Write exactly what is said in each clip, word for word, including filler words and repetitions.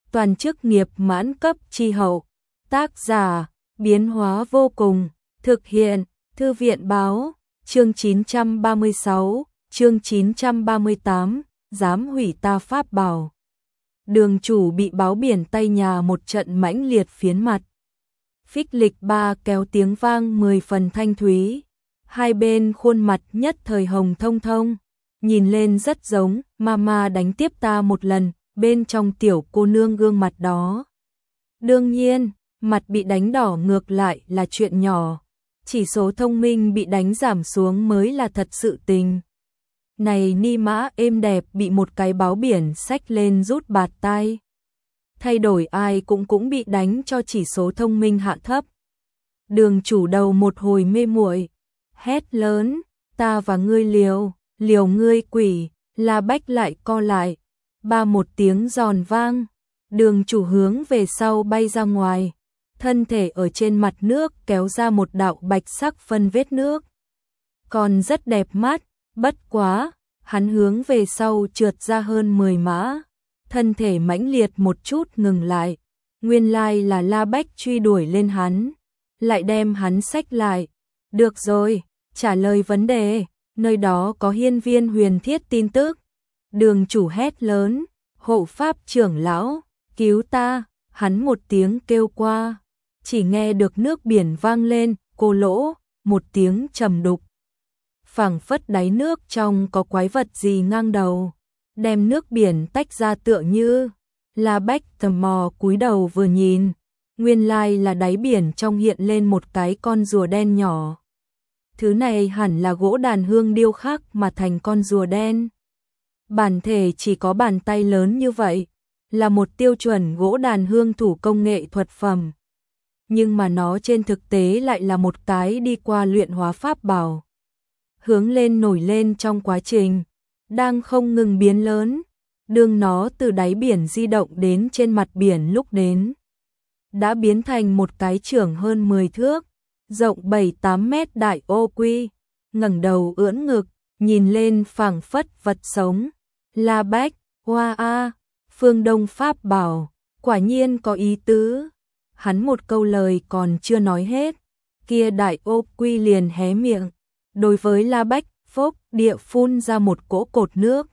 toàn chức nghiệp mãn cấp chi hậu. Tác giả, biến hóa vô cùng, thực hiện, Thư viện báo, chương chín trăm ba mươi sáu, chương chín trăm ba mươi tám, dám hủy ta pháp bảo. Đường chủ bị báo biển tay nhà một trận mãnh liệt phiến mặt. Phích lịch ba kéo tiếng vang mười phần thanh thúy. Hai bên khuôn mặt nhất thời hồng thông thông. Nhìn lên rất giống, mama đánh tiếp ta một lần, bên trong tiểu cô nương gương mặt đó. Đương nhiên, mặt bị đánh đỏ ngược lại là chuyện nhỏ. Chỉ số thông minh bị đánh giảm xuống mới là thật sự tình. Này ni mã êm đẹp bị một cái báo biển xách lên rút bạt tai. Thay đổi ai cũng cũng bị đánh cho chỉ số thông minh hạ thấp. Đường chủ đầu một hồi mê muội, hét lớn, ta và ngươi liều, liều ngươi quỷ, La Bách lại co lại. Ba một tiếng giòn vang, đường chủ hướng về sau bay ra ngoài. Thân thể ở trên mặt nước kéo ra một đạo bạch sắc phân vết nước. Còn rất đẹp mắt, bất quá, hắn hướng về sau trượt ra hơn mười mã. Thân thể mãnh liệt một chút ngừng lại. Nguyên lai là La Bách truy đuổi lên hắn, lại đem hắn xách lại. Được rồi, trả lời vấn đề, nơi đó có hiên viên huyền thiết tin tức. Đường chủ hét lớn, hộ pháp trưởng lão, cứu ta, hắn một tiếng kêu qua. Chỉ nghe được nước biển vang lên, cô lỗ, một tiếng trầm đục. Phảng phất đáy nước trong có quái vật gì ngang đầu, đem nước biển tách ra tựa như. La Bách tò mò cúi đầu vừa nhìn, nguyên lai là đáy biển trong hiện lên một cái con rùa đen nhỏ. Thứ này hẳn là gỗ đàn hương điêu khắc mà thành con rùa đen. Bản thể chỉ có bàn tay lớn như vậy, là một tiêu chuẩn gỗ đàn hương thủ công nghệ thuật phẩm. Nhưng mà nó trên thực tế lại là một cái đi qua luyện hóa pháp bảo. Hướng lên nổi lên trong quá trình, đang không ngừng biến lớn. Đương nó từ đáy biển di động đến trên mặt biển lúc đến, đã biến thành một cái trưởng hơn mười thước, rộng bảy tám mét đại ô quy, ngẩng đầu ưỡn ngực, nhìn lên phảng phất vật sống. La Bách, hoa a, phương Đông pháp bảo, quả nhiên có ý tứ. Hắn một câu lời còn chưa nói hết, kia đại ô quy liền hé miệng, đối với La Bách, phốc địa phun ra một cỗ cột nước.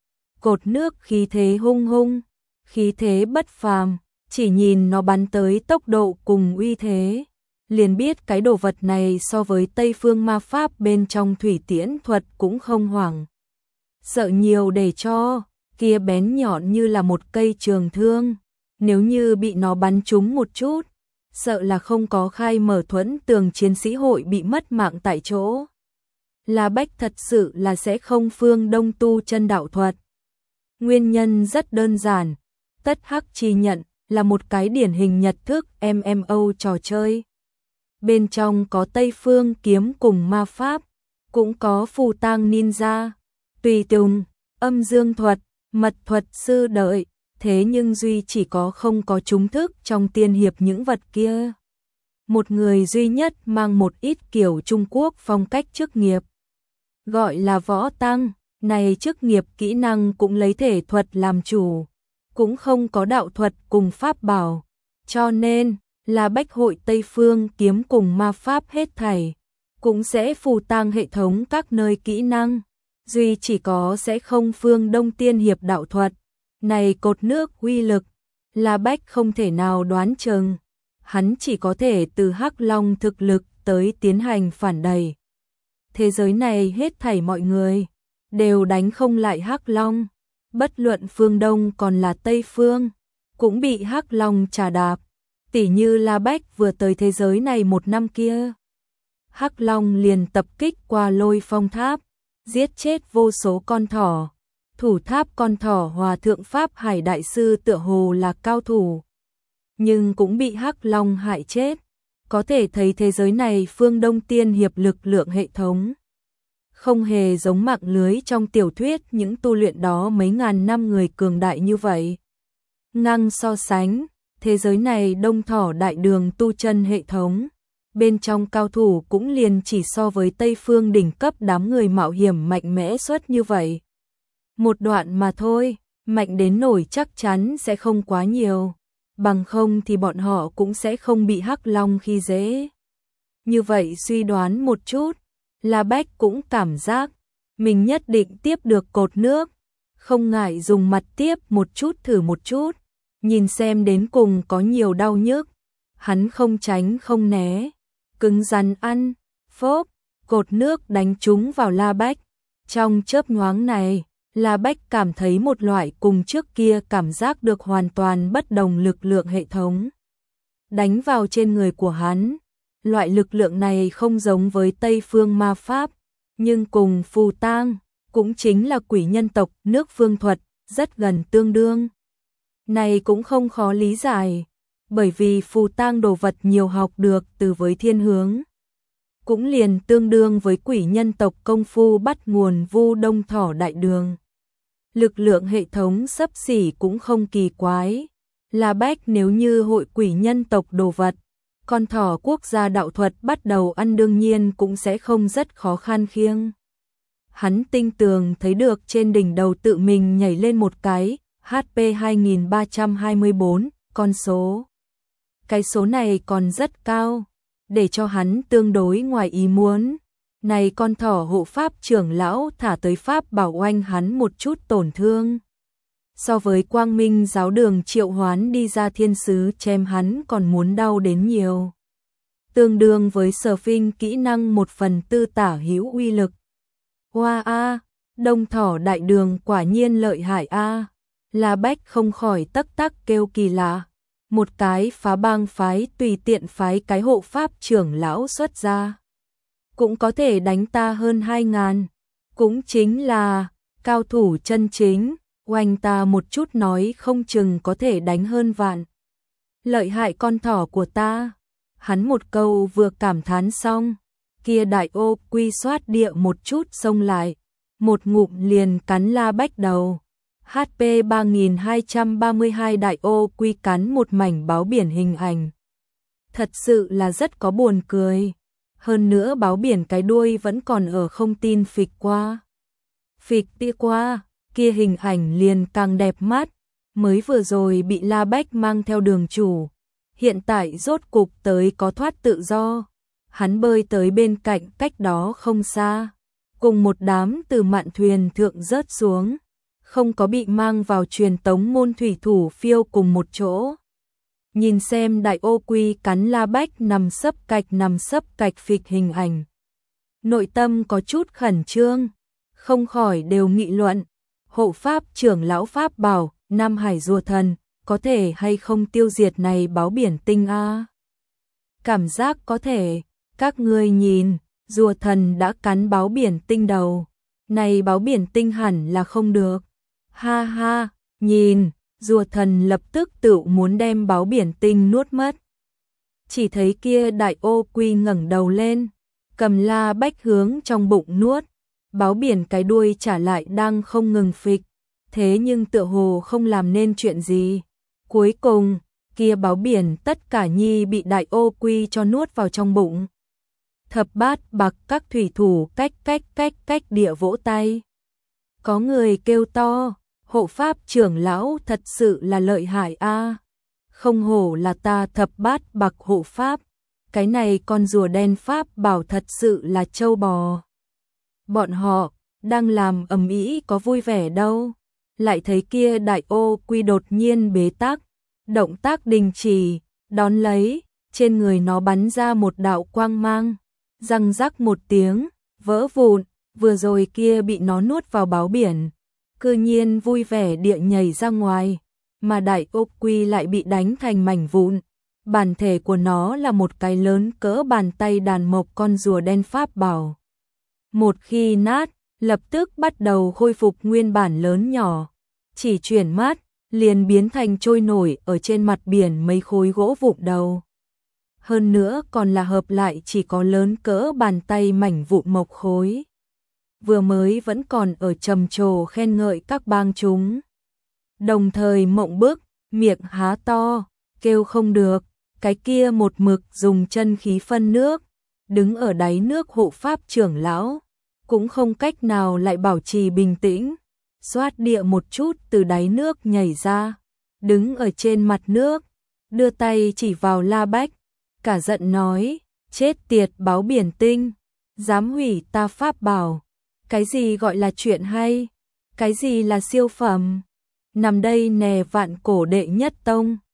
Cột nước khí thế hung hung, khí thế bất phàm, chỉ nhìn nó bắn tới tốc độ cùng uy thế, liền biết cái đồ vật này so với Tây phương ma pháp bên trong thủy tiễn thuật cũng không hoảng. Sợ nhiều để cho, kia bén nhọn như là một cây trường thương, nếu như bị nó bắn trúng một chút, sợ là không có khai mở thuẫn tường chiến sĩ hội bị mất mạng tại chỗ. La Bách thật sự là sẽ không phương Đông tu chân đạo thuật. Nguyên nhân rất đơn giản, tất hắc chi nhận là một cái điển hình nhật thức em em ô trò chơi. Bên trong có Tây phương kiếm cùng ma pháp, cũng có phù tang ninja, tùy tùng, âm dương thuật, mật thuật sư đợi, thế nhưng duy chỉ có không có trúng thức trong tiên hiệp những vật kia. Một người duy nhất mang một ít kiểu Trung Quốc phong cách chức nghiệp, gọi là võ tăng. Này chức nghiệp kỹ năng cũng lấy thể thuật làm chủ, cũng không có đạo thuật cùng pháp bảo, cho nên là Bách hội Tây phương kiếm cùng ma pháp hết thảy, cũng sẽ phù tang hệ thống các nơi kỹ năng, duy chỉ có sẽ không phương Đông tiên hiệp đạo thuật. Này cột nước uy lực, là Bách không thể nào đoán chừng, hắn chỉ có thể từ Hắc Long thực lực tới tiến hành phản đẩy. Thế giới này hết thảy mọi người đều đánh không lại Hắc Long, bất luận phương Đông còn là Tây phương, cũng bị Hắc Long trà đạp. Tỉ như La Bách vừa tới thế giới này một năm kia, Hắc Long liền tập kích qua Lôi Phong Tháp, giết chết vô số con thỏ. Thủ tháp con thỏ Hòa thượng Pháp Hải đại sư tựa hồ là cao thủ, nhưng cũng bị Hắc Long hại chết. Có thể thấy thế giới này phương Đông tiên hiệp lực lượng hệ thống không hề giống mạng lưới trong tiểu thuyết những tu luyện đó mấy ngàn năm người cường đại như vậy. Ngang so sánh, thế giới này đông thỏ đại đường tu chân hệ thống, bên trong cao thủ cũng liền chỉ so với Tây phương đỉnh cấp đám người mạo hiểm mạnh mẽ xuất như vậy. Một đoạn mà thôi, mạnh đến nổi chắc chắn sẽ không quá nhiều, bằng không thì bọn họ cũng sẽ không bị Hắc Long khi dễ. Như vậy suy đoán một chút, La Bách cũng cảm giác mình nhất định tiếp được cột nước, không ngại dùng mặt tiếp một chút thử một chút, nhìn xem đến cùng có nhiều đau nhức. Hắn không tránh không né, cứng rắn ăn, phốp, cột nước đánh trúng vào La Bách. Trong chớp nhoáng này, La Bách cảm thấy một loại cùng trước kia cảm giác được hoàn toàn bất đồng lực lượng hệ thống đánh vào trên người của hắn. Loại lực lượng này không giống với Tây phương ma pháp, nhưng cùng phù tang, cũng chính là quỷ nhân tộc nước phương thuật, rất gần tương đương. Này cũng không khó lý giải, bởi vì phù tang đồ vật nhiều học được từ với thiên hướng, cũng liền tương đương với quỷ nhân tộc công phu bắt nguồn Vu Đông Thỏ Đại Đường. Lực lượng hệ thống xấp xỉ cũng không kỳ quái. La Bách nếu như hội quỷ nhân tộc đồ vật, con thỏ quốc gia đạo thuật bắt đầu ăn đương nhiên cũng sẽ không rất khó khăn khiêng. Hắn tinh tường thấy được trên đỉnh đầu tự mình nhảy lên một cái, hát pê hai nghìn ba trăm hai mươi bốn, con số. Cái số này còn rất cao, để cho hắn tương đối ngoài ý muốn. Này con thỏ hộ pháp trưởng lão thả tới pháp bảo oanh hắn một chút tổn thương. So với Quang Minh giáo đường triệu hoán đi ra thiên sứ chém hắn còn muốn đau đến nhiều. Tương đương với sở phinh kỹ năng một phần tư tả hữu uy lực. Hoa a, Đông Thỏ Đại Đường quả nhiên lợi hại a. La Bách không khỏi tắc tắc kêu kỳ lạ. Một cái phá bang phái tùy tiện phái cái hộ pháp trưởng lão xuất ra, cũng có thể đánh ta hơn hai ngàn. Cũng chính là cao thủ chân chính, oanh ta một chút nói không chừng có thể đánh hơn vạn. Lợi hại con thỏ của ta. Hắn một câu vừa cảm thán xong, kia đại ô quy soát địa một chút xông lại, một ngụm liền cắn La Bách đầu. hát pê ba nghìn hai trăm ba mươi hai đại ô quy cắn một mảnh báo biển hình ảnh. Thật sự là rất có buồn cười. Hơn nữa báo biển cái đuôi vẫn còn ở không tin phịch qua. Phịch tia qua, kia hình ảnh liền càng đẹp mắt. Mới vừa rồi bị La Bách mang theo đường chủ, hiện tại rốt cục tới có thoát tự do. Hắn bơi tới bên cạnh cách đó không xa, cùng một đám từ mạn thuyền thượng rớt xuống, không có bị mang vào truyền tống môn thủy thủ phiêu cùng một chỗ. Nhìn xem đại ô quy cắn La Bách nằm sấp cạch nằm sấp cạch phịch hình ảnh, nội tâm có chút khẩn trương, không khỏi đều nghị luận. Hộ pháp trưởng lão pháp bảo Nam Hải rùa thần có thể hay không tiêu diệt này báo biển tinh a? Cảm giác có thể. Các ngươi nhìn, rùa thần đã cắn báo biển tinh đầu, này báo biển tinh hẳn là không được. Ha ha, nhìn, rùa thần lập tức tự muốn đem báo biển tinh nuốt mất. Chỉ thấy kia đại ô quy ngẩng đầu lên, cầm La Bách hướng trong bụng nuốt. Báo biển cái đuôi trả lại đang không ngừng phịch, thế nhưng tựa hồ không làm nên chuyện gì. Cuối cùng, kia báo biển tất cả nhi bị đại ô quy cho nuốt vào trong bụng. Thập bát bạc các thủy thủ cách cách cách cách địa vỗ tay. Có người kêu to, hộ pháp trưởng lão thật sự là lợi hại a. Không hổ là ta thập bát bạc hộ pháp, cái này con rùa đen pháp bảo thật sự là trâu bò. Bọn họ đang làm ầm ĩ có vui vẻ đâu, lại thấy kia đại ô quy đột nhiên bế tắc, động tác đình chỉ, đón lấy, trên người nó bắn ra một đạo quang mang, răng rắc một tiếng, vỡ vụn, vừa rồi kia bị nó nuốt vào báo biển, cư nhiên vui vẻ địa nhảy ra ngoài, mà đại ô quy lại bị đánh thành mảnh vụn. Bản thể của nó là một cái lớn cỡ bàn tay đàn mộc con rùa đen pháp bảo. Một khi nát, lập tức bắt đầu khôi phục nguyên bản lớn nhỏ, chỉ chuyển mắt, liền biến thành trôi nổi ở trên mặt biển mấy khối gỗ vụn đầu. Hơn nữa còn là hợp lại chỉ có lớn cỡ bàn tay mảnh vụn mộc khối. Vừa mới vẫn còn ở trầm trồ khen ngợi các bang chúng. Đồng thời mộng bức, miệng há to, kêu không được, cái kia một mực dùng chân khí phân nước, đứng ở đáy nước hộ pháp trưởng lão, cũng không cách nào lại bảo trì bình tĩnh. xoát địa một chút từ đáy nước nhảy ra, đứng ở trên mặt nước, đưa tay chỉ vào La Bách, cả giận nói, chết tiệt báo biển tinh, dám hủy ta pháp bảo, cái gì gọi là chuyện hay, cái gì là siêu phẩm, nằm đây nè vạn cổ đệ nhất tông.